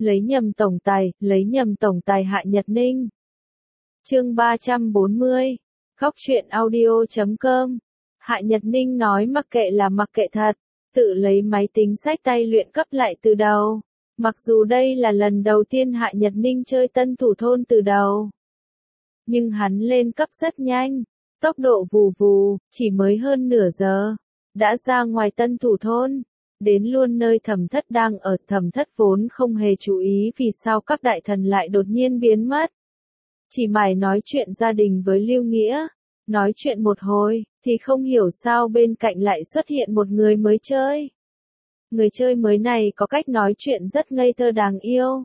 lấy nhầm tổng tài Hạ Nhật Ninh. Chương 340, Góc truyện audio.com. Hạ Nhật Ninh nói mặc kệ là mặc kệ thật, tự lấy máy tính xách tay luyện cấp lại từ đầu. Mặc dù đây là lần đầu tiên Hạ Nhật Ninh chơi tân thủ thôn từ đầu, nhưng hắn lên cấp rất nhanh, tốc độ vù vù, chỉ mới hơn nửa giờ, đã ra ngoài tân thủ thôn, đến luôn nơi Thẩm Thất đang ở. Thẩm Thất vốn không hề chú ý vì sao các đại thần lại đột nhiên biến mất. Chỉ mải nói chuyện gia đình với Lưu Nghĩa, nói chuyện một hồi, thì không hiểu sao bên cạnh lại xuất hiện một người mới chơi. Người chơi mới này có cách nói chuyện rất ngây thơ đáng yêu.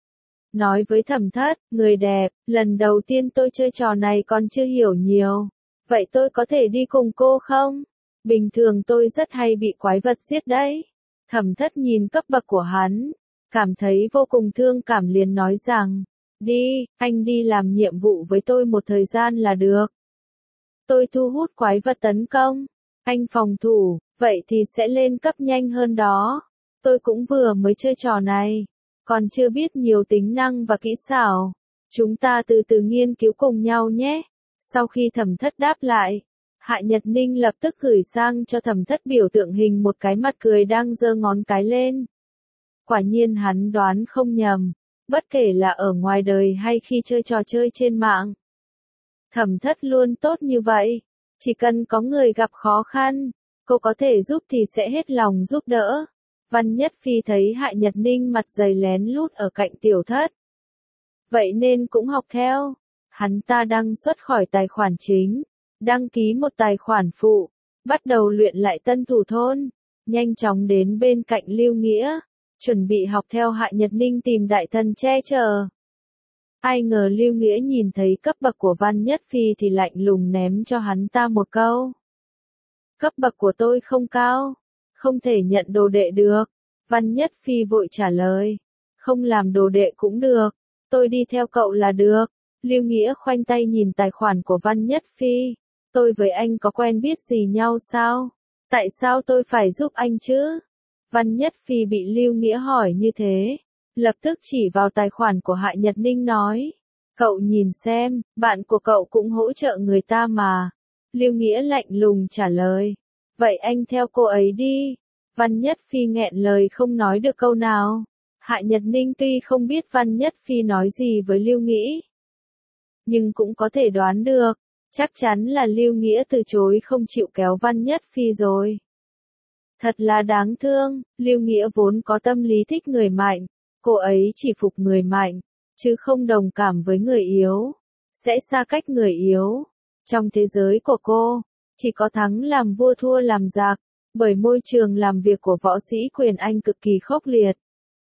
Nói với Thẩm Thất, người đẹp, lần đầu tiên tôi chơi trò này còn chưa hiểu nhiều. Vậy tôi có thể đi cùng cô không? Bình thường tôi rất hay bị quái vật giết đấy. Thẩm Thất nhìn cấp bậc của hắn, cảm thấy vô cùng thương cảm liền nói rằng, đi, anh đi làm nhiệm vụ với tôi một thời gian là được. Tôi thu hút quái vật tấn công, anh phòng thủ, vậy thì sẽ lên cấp nhanh hơn đó. Tôi cũng vừa mới chơi trò này, còn chưa biết nhiều tính năng và kỹ xảo. Chúng ta từ từ nghiên cứu cùng nhau nhé. Sau khi Thẩm Thất đáp lại, Hạ Nhật Ninh lập tức gửi sang cho Thẩm Thất biểu tượng hình một cái mặt cười đang giơ ngón cái lên. Quả nhiên hắn đoán không nhầm, bất kể là ở ngoài đời hay khi chơi trò chơi trên mạng, Thẩm Thất luôn tốt như vậy. Chỉ cần có người gặp khó khăn, cô có thể giúp thì sẽ hết lòng giúp đỡ. Văn Nhất Phi thấy Hạ Nhật Ninh mặt dày lén lút ở cạnh Tiểu Thất, vậy nên cũng học theo. Hắn ta đăng xuất khỏi tài khoản chính, đăng ký một tài khoản phụ, bắt đầu luyện lại tân thủ thôn, nhanh chóng đến bên cạnh Lưu Nghĩa, chuẩn bị học theo Hạ Nhật Ninh tìm đại thần che chở. Ai ngờ Lưu Nghĩa nhìn thấy cấp bậc của Văn Nhất Phi thì lạnh lùng ném cho hắn ta một câu. Cấp bậc của tôi không cao, không thể nhận đồ đệ được. Văn Nhất Phi vội trả lời, không làm đồ đệ cũng được, tôi đi theo cậu là được. Lưu Nghĩa khoanh tay nhìn tài khoản của Văn Nhất Phi, tôi với anh có quen biết gì nhau sao? Tại sao tôi phải giúp anh chứ? Văn Nhất Phi bị Lưu Nghĩa hỏi như thế, lập tức chỉ vào tài khoản của Hạ Nhật Ninh nói, cậu nhìn xem, bạn của cậu cũng hỗ trợ người ta mà. Lưu Nghĩa lạnh lùng trả lời, vậy anh theo cô ấy đi. Văn Nhất Phi nghẹn lời không nói được câu nào. Hạ Nhật Ninh tuy không biết Văn Nhất Phi nói gì với Lưu Nghĩa, nhưng cũng có thể đoán được, chắc chắn là Lưu Nghĩa từ chối không chịu kéo Văn Nhất Phi rồi. Thật là đáng thương, Lưu Nghĩa vốn có tâm lý thích người mạnh, cô ấy chỉ phục người mạnh, chứ không đồng cảm với người yếu, sẽ xa cách người yếu. Trong thế giới của cô, chỉ có thắng làm vua thua làm giặc, bởi môi trường làm việc của võ sĩ quyền Anh cực kỳ khốc liệt.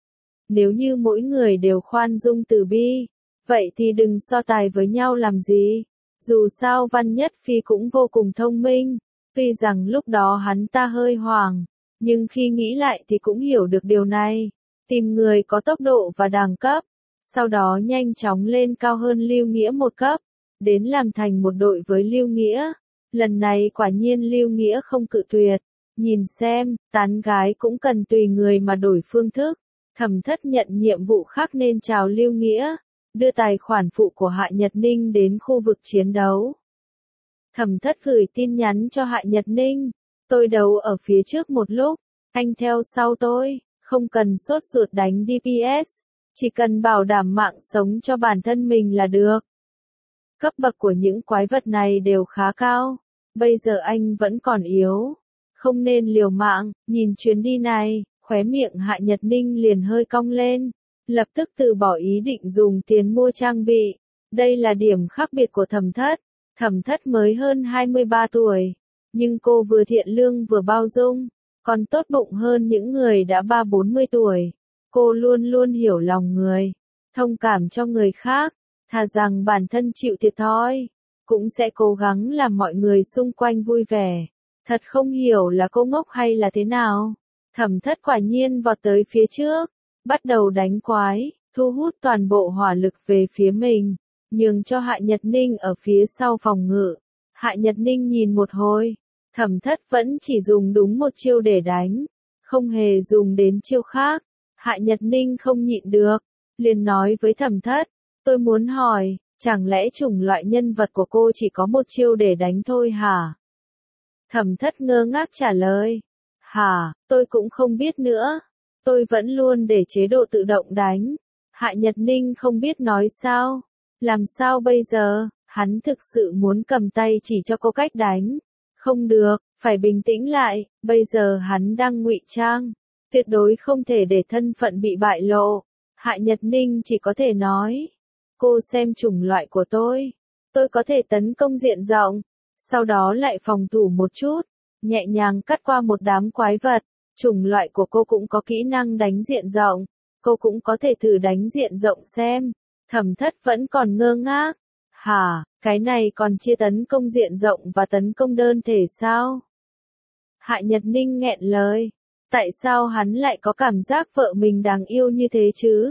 Nếu như mỗi người đều khoan dung từ bi, vậy thì đừng so tài với nhau làm gì. Dù sao Văn Nhất Phi cũng vô cùng thông minh, tuy rằng lúc đó hắn ta hơi hoảng, nhưng khi nghĩ lại thì cũng hiểu được điều này. Tìm người có tốc độ và đẳng cấp, sau đó nhanh chóng lên cao hơn Lưu Nghĩa một cấp, đến làm thành một đội với Lưu Nghĩa. Lần này quả nhiên Lưu Nghĩa không cự tuyệt, nhìn xem, tán gái cũng cần tùy người mà đổi phương thức. Thẩm Thất nhận nhiệm vụ khác nên chào Lưu Nghĩa, đưa tài khoản phụ của Hạ Nhật Ninh đến khu vực chiến đấu. Thẩm Thất gửi tin nhắn cho Hạ Nhật Ninh, tôi đấu ở phía trước một lúc, anh theo sau tôi, không cần sốt ruột đánh DPS, chỉ cần bảo đảm mạng sống cho bản thân mình là được. Cấp bậc của những quái vật này đều khá cao, bây giờ anh vẫn còn yếu, không nên liều mạng. Nhìn chuyến đi này, khóe miệng Hạ Nhật Ninh liền hơi cong lên, lập tức từ bỏ ý định dùng tiền mua trang bị. Đây là điểm khác biệt của Thẩm Thất. Thẩm Thất mới hơn 23 tuổi, nhưng cô vừa thiện lương vừa bao dung, còn tốt bụng hơn những người đã 30-40 tuổi. Cô luôn luôn hiểu lòng người, thông cảm cho người khác, thà rằng bản thân chịu thiệt thòi, cũng sẽ cố gắng làm mọi người xung quanh vui vẻ. Thật không hiểu là cô ngốc hay là thế nào. Thẩm Thất quả nhiên vọt tới phía trước, bắt đầu đánh quái, thu hút toàn bộ hỏa lực về phía mình, nhường cho Hạ Nhật Ninh ở phía sau phòng ngự. Hạ Nhật Ninh nhìn một hồi, Thẩm Thất vẫn chỉ dùng đúng một chiêu để đánh, không hề dùng đến chiêu khác. Hạ Nhật Ninh không nhịn được, liền nói với Thẩm Thất, tôi muốn hỏi, chẳng lẽ chủng loại nhân vật của cô chỉ có một chiêu để đánh thôi hả? Thẩm Thất ngơ ngác trả lời, hả, tôi cũng không biết nữa, tôi vẫn luôn để chế độ tự động đánh. Hạ Nhật Ninh không biết nói sao, làm sao bây giờ, hắn thực sự muốn cầm tay chỉ cho cô cách đánh. Không được, phải bình tĩnh lại, bây giờ hắn đang ngụy trang, tuyệt đối không thể để thân phận bị bại lộ. Hạ Nhật Ninh chỉ có thể nói, cô xem chủng loại của tôi có thể tấn công diện rộng, sau đó lại phòng thủ một chút, nhẹ nhàng cắt qua một đám quái vật. Chủng loại của cô cũng có kỹ năng đánh diện rộng, cô cũng có thể thử đánh diện rộng xem. Thẩm Thất vẫn còn ngơ ngác. Hả, cái này còn chia tấn công diện rộng và tấn công đơn thể sao? Hạ Nhật Ninh nghẹn lời. Tại sao hắn lại có cảm giác vợ mình đáng yêu như thế chứ?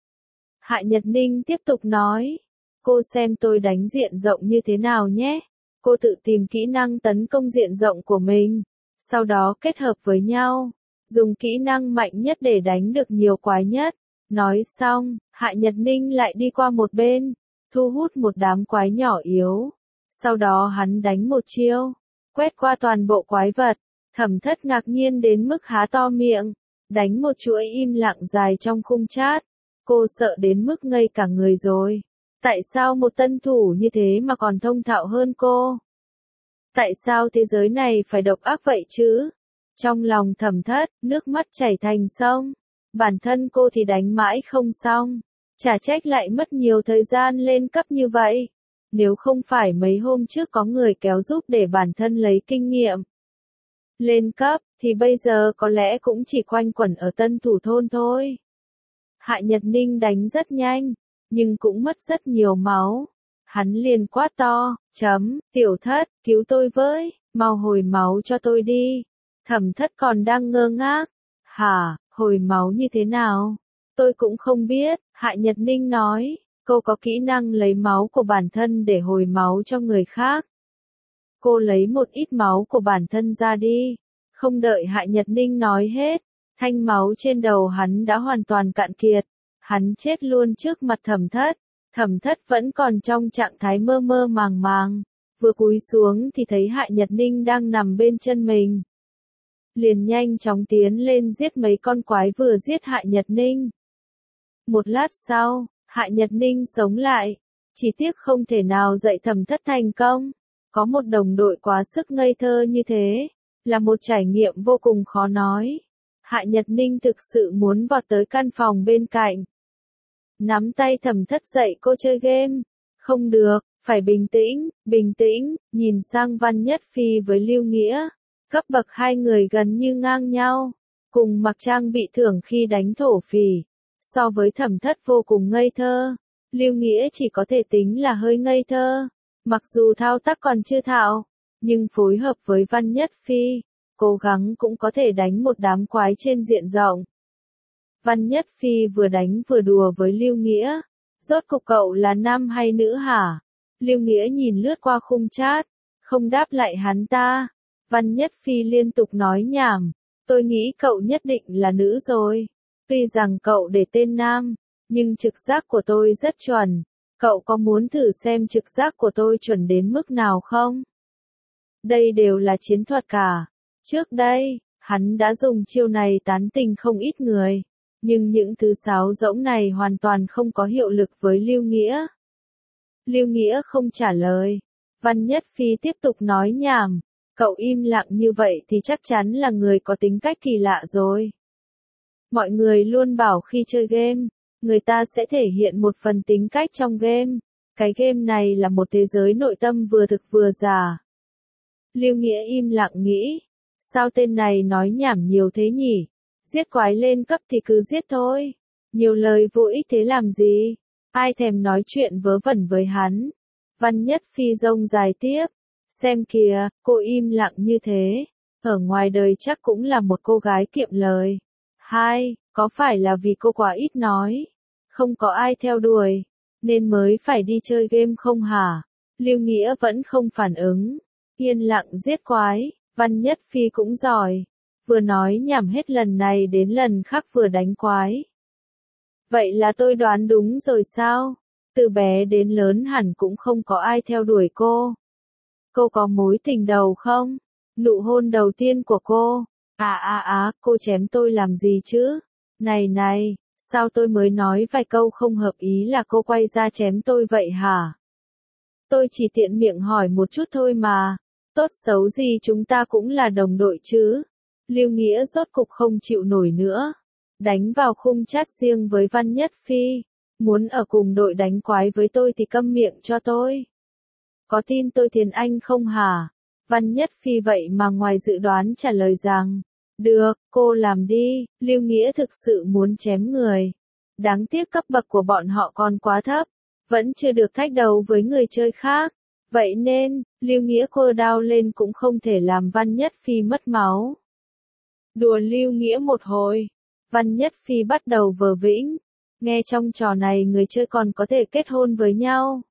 Hạ Nhật Ninh tiếp tục nói. Cô xem tôi đánh diện rộng như thế nào nhé. Cô tự tìm kỹ năng tấn công diện rộng của mình, sau đó kết hợp với nhau, dùng kỹ năng mạnh nhất để đánh được nhiều quái nhất. Nói xong, Hạ Nhật Ninh lại đi qua một bên, thu hút một đám quái nhỏ yếu. Sau đó hắn đánh một chiêu, quét qua toàn bộ quái vật. Thẩm Thất ngạc nhiên đến mức há to miệng, đánh một chuỗi im lặng dài trong khung chat. Cô sợ đến mức ngây cả người rồi. Tại sao một tân thủ như thế mà còn thông thạo hơn cô? Tại sao thế giới này phải độc ác vậy chứ? Trong lòng Thẩm Thất, nước mắt chảy thành sông. Bản thân cô thì đánh mãi không xong, chả trách lại mất nhiều thời gian lên cấp như vậy. Nếu không phải mấy hôm trước có người kéo giúp để bản thân lấy kinh nghiệm lên cấp, thì bây giờ có lẽ cũng chỉ quanh quẩn ở tân thủ thôn thôi. Hạ Nhật Ninh đánh rất nhanh, nhưng cũng mất rất nhiều máu. Hắn liền quát to, Tiểu Thất, cứu tôi với, mau hồi máu cho tôi đi. Thẩm Thất còn đang ngơ ngác. Hả, hồi máu như thế nào? Tôi cũng không biết, Hạ Nhật Ninh nói, cô có kỹ năng lấy máu của bản thân để hồi máu cho người khác. Cô lấy một ít máu của bản thân ra đi. Không đợi Hạ Nhật Ninh nói hết, thanh máu trên đầu hắn đã hoàn toàn cạn kiệt. Hắn chết luôn trước mặt Thẩm Thất. Thẩm Thất vẫn còn trong trạng thái mơ mơ màng màng. Vừa cúi xuống thì thấy Hạ Nhật Ninh đang nằm bên chân mình. Liền nhanh chóng tiến lên giết mấy con quái vừa giết Hạ Nhật Ninh. Một lát sau, Hạ Nhật Ninh sống lại. Chỉ tiếc không thể nào dạy Thẩm Thất thành công. Có một đồng đội quá sức ngây thơ như thế, là một trải nghiệm vô cùng khó nói. Hạ Nhật Ninh thực sự muốn vọt tới căn phòng bên cạnh, nắm tay Thẩm Thất dạy cô chơi game. Không được, phải bình tĩnh, nhìn sang Văn Nhất Phi với Lưu Nghĩa. Cấp bậc hai người gần như ngang nhau, cùng mặc trang bị thưởng khi đánh thổ phỉ. So với Thẩm Thất vô cùng ngây thơ, Lưu Nghĩa chỉ có thể tính là hơi ngây thơ. Mặc dù thao tác còn chưa thạo, nhưng phối hợp với Văn Nhất Phi, cố gắng cũng có thể đánh một đám quái trên diện rộng. Văn Nhất Phi vừa đánh vừa đùa với Lưu Nghĩa. Rốt cục cậu là nam hay nữ hả? Lưu Nghĩa nhìn lướt qua khung chat, không đáp lại hắn ta. Văn Nhất Phi liên tục nói nhảm. Tôi nghĩ cậu nhất định là nữ rồi. Tuy rằng cậu để tên nam, nhưng trực giác của tôi rất chuẩn. Cậu có muốn thử xem trực giác của tôi chuẩn đến mức nào không? Đây đều là chiến thuật cả. Trước đây, hắn đã dùng chiêu này tán tình không ít người. Nhưng những thứ sáo rỗng này hoàn toàn không có hiệu lực với Lưu Nghĩa. Lưu Nghĩa không trả lời. Văn Nhất Phi tiếp tục nói nhảm. Cậu im lặng như vậy thì chắc chắn là người có tính cách kỳ lạ rồi. Mọi người luôn bảo khi chơi game, người ta sẽ thể hiện một phần tính cách trong game. Cái game này là một thế giới nội tâm vừa thực vừa giả. Lưu Nghĩa im lặng nghĩ. Sao tên này nói nhảm nhiều thế nhỉ? Giết quái lên cấp thì cứ giết thôi. Nhiều lời vô ích thế làm gì? Ai thèm nói chuyện vớ vẩn với hắn. Văn Nhất Phi rông dài tiếp. Xem kìa, cô im lặng như thế. Ở ngoài đời chắc cũng là một cô gái kiệm lời. Hai, có phải là vì cô quá ít nói? Không có ai theo đuổi, nên mới phải đi chơi game không hả? Lưu Nghĩa vẫn không phản ứng. Yên lặng giết quái. Văn Nhất Phi cũng giỏi. vừa nói nhảm hết lần này đến lần khác vừa đánh quái. Vậy là tôi đoán đúng rồi sao? Từ bé đến lớn hẳn cũng không có ai theo đuổi cô. Cô có mối tình đầu không? Nụ hôn đầu tiên của cô. Cô chém tôi làm gì chứ? Này, sao tôi mới nói vài câu không hợp ý là cô quay ra chém tôi vậy hả? Tôi chỉ tiện miệng hỏi một chút thôi mà. Tốt xấu gì chúng ta cũng là đồng đội chứ. Lưu Nghĩa rốt cục không chịu nổi nữa. Đánh vào khung chat riêng với Văn Nhất Phi. Muốn ở cùng đội đánh quái với tôi thì câm miệng cho tôi. Có tin tôi thiền anh không hả? Văn Nhất Phi vậy mà ngoài dự đoán trả lời rằng, được, cô làm đi, Lưu Nghĩa thực sự muốn chém người. Đáng tiếc cấp bậc của bọn họ còn quá thấp, vẫn chưa được thách đấu với người chơi khác. Vậy nên, Lưu Nghĩa cô đao lên cũng không thể làm Văn Nhất Phi mất máu. Đùa Lưu Nghĩa một hồi, Văn Nhất Phi bắt đầu vờ vĩnh. Nghe trong trò này người chơi còn có thể kết hôn với nhau.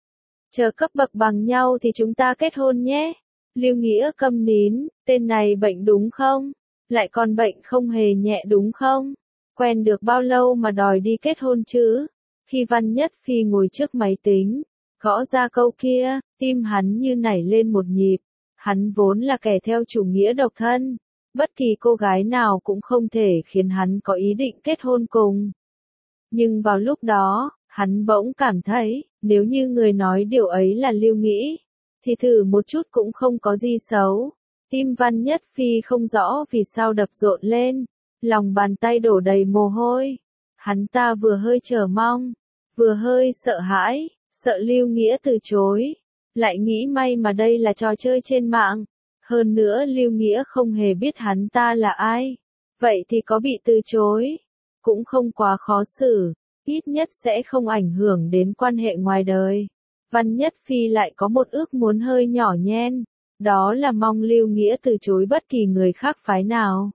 Chờ cấp bậc bằng nhau thì chúng ta kết hôn nhé. Lưu Nghĩa câm nín, tên này bệnh đúng không? Lại còn bệnh không hề nhẹ đúng không? Quen được bao lâu mà đòi đi kết hôn chứ? Khi Văn Nhất Phi ngồi trước máy tính, gõ ra câu kia, tim hắn như nảy lên một nhịp. Hắn vốn là kẻ theo chủ nghĩa độc thân. Bất kỳ cô gái nào cũng không thể khiến hắn có ý định kết hôn cùng. Nhưng vào lúc đó, hắn bỗng cảm thấy, nếu như người nói điều ấy là Lưu Nghĩ, thì thử một chút cũng không có gì xấu. Tim Văn Nhất Phi không rõ vì sao đập rộn lên, lòng bàn tay đổ đầy mồ hôi. Hắn ta vừa hơi chờ mong, vừa hơi sợ hãi, sợ Lưu Nghĩa từ chối. Lại nghĩ may mà đây là trò chơi trên mạng. Hơn nữa Lưu Nghĩa không hề biết hắn ta là ai. Vậy thì có bị từ chối, cũng không quá khó xử, ít nhất sẽ không ảnh hưởng đến quan hệ ngoài đời. Văn Nhất Phi lại có một ước muốn hơi nhỏ nhen, đó là mong Lưu Nghĩa từ chối bất kỳ người khác phái nào.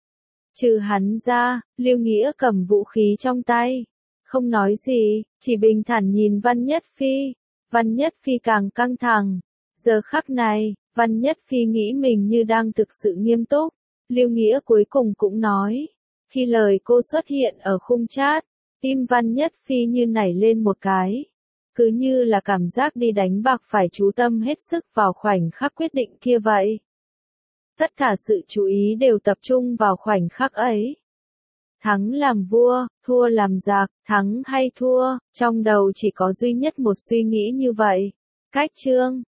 Trừ hắn ra, Lưu Nghĩa cầm vũ khí trong tay, không nói gì, chỉ bình thản nhìn Văn Nhất Phi. Văn Nhất Phi càng căng thẳng. Giờ khắc này, Văn Nhất Phi nghĩ mình như đang thực sự nghiêm túc. Lưu Nghĩa cuối cùng cũng nói. Khi lời cô xuất hiện ở khung chat, tim Văn Nhất Phi như nảy lên một cái. Cứ như là cảm giác đi đánh bạc phải chú tâm hết sức vào khoảnh khắc quyết định kia vậy. Tất cả sự chú ý đều tập trung vào khoảnh khắc ấy. Thắng làm vua, thua làm giặc, thắng hay thua, trong đầu chỉ có duy nhất một suy nghĩ như vậy. Cách chương